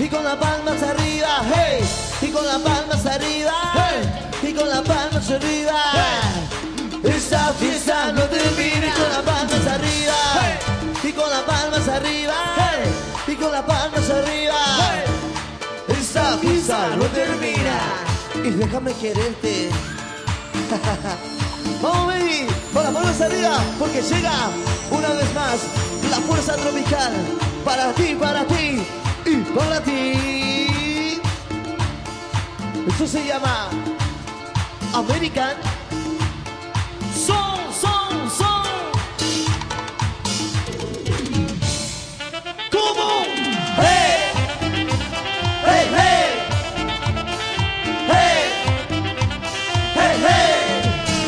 con las palmas arriba, hey, y con las palmas arriba, hey, y con las palmas arriba, hey. Esta fiesta no termina. Y con las palmas arriba, hey, y con las palmas arriba, hey, y con las palmas arriba, hey. Esta fiesta no termina. Y déjame quererte. Vamos, baby, con las palmas arriba, porque llega una vez más la fuerza tropical para ti y para ti. Esto se llama American Song. ¿Cómo? ¡Hey! ¡Hey, hey! ¡Hey! ¡Hey, hey!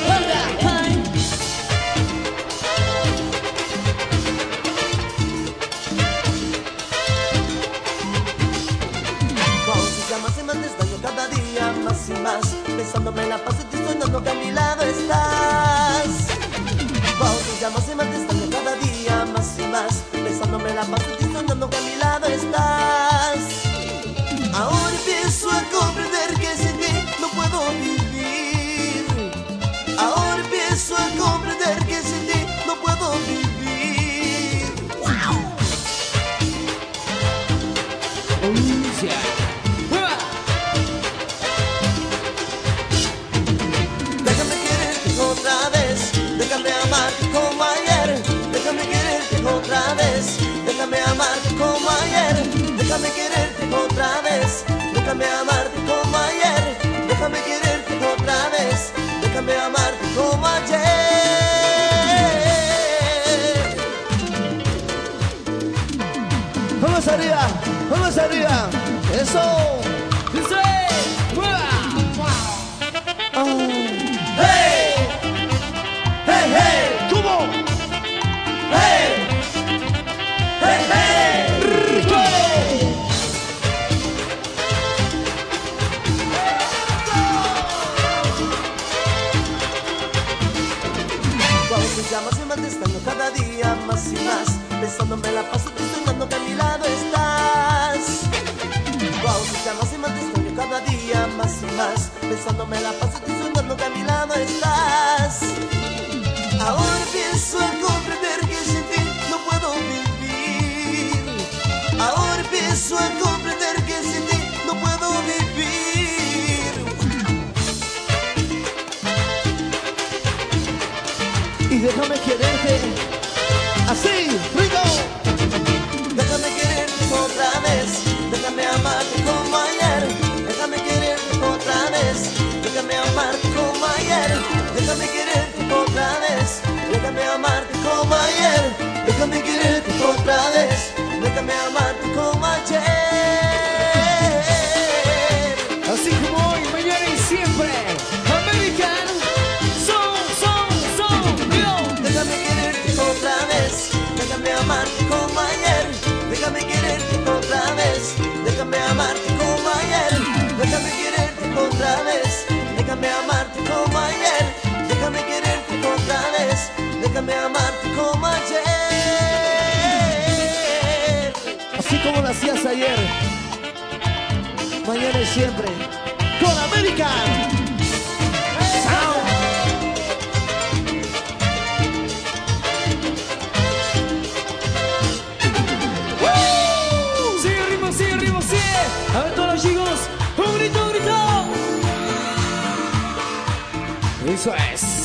Cada día más y más, besándome la paz, estoy soñando que a mi lado estás. Wow, te llamas y más, te extraño cada día más y más, besándome la paz, estoy soñando que a mi lado estás. Ahora empiezo a comprender que sin ti no puedo vivir. Ahora empiezo a comprender que sin ti no puedo vivir. Wow. Oh, yeah. Déjame amarte como ayer, déjame quererte otra vez, déjame amarte como ayer, déjame quererte otra vez, déjame amarte como ayer, déjame quererte otra vez, déjame amarte como ayer. Vamos arriba, vamos arriba, eso. Hey, ¿cómo? Hey, hey, hey, rico. Cuando te llamas y más te extraño cada día más y más, besándome la paz, estoy soñando que a mi lado estás. Cuando te llamas y más te extraño cada día más y más, besándome la paz, estoy soñando que a mi lado estás. Ahora empiezo a comprender que sin ti no puedo vivir. Ahora empiezo a comprender que sin ti no puedo vivir. Y déjame quererte así, rico. Déjame quererte otra vez, déjame amarte como ayer. Déjame quererte otra vez, déjame amarte como ayer. Déjame quererte otra vez, déjame amarte como ayer. Déjame quererte otra vez, déjame amarte como ayer. Así como hoy, mañana y siempre, American Song, déjame quererte otra vez, déjame amarte como ayer. Déjame quererte otra vez, déjame amarte como ayer. Déjame quererte otra vez, déjame amarte como ayer. Déjame quererte otra vez, déjame amarte como ayer. Así como lo hacías ayer, mañana y siempre, con American Sound. Sigue ritmo, sigue ritmo, sigue. A ver todos los chicos, un grito, un grito. Eso es.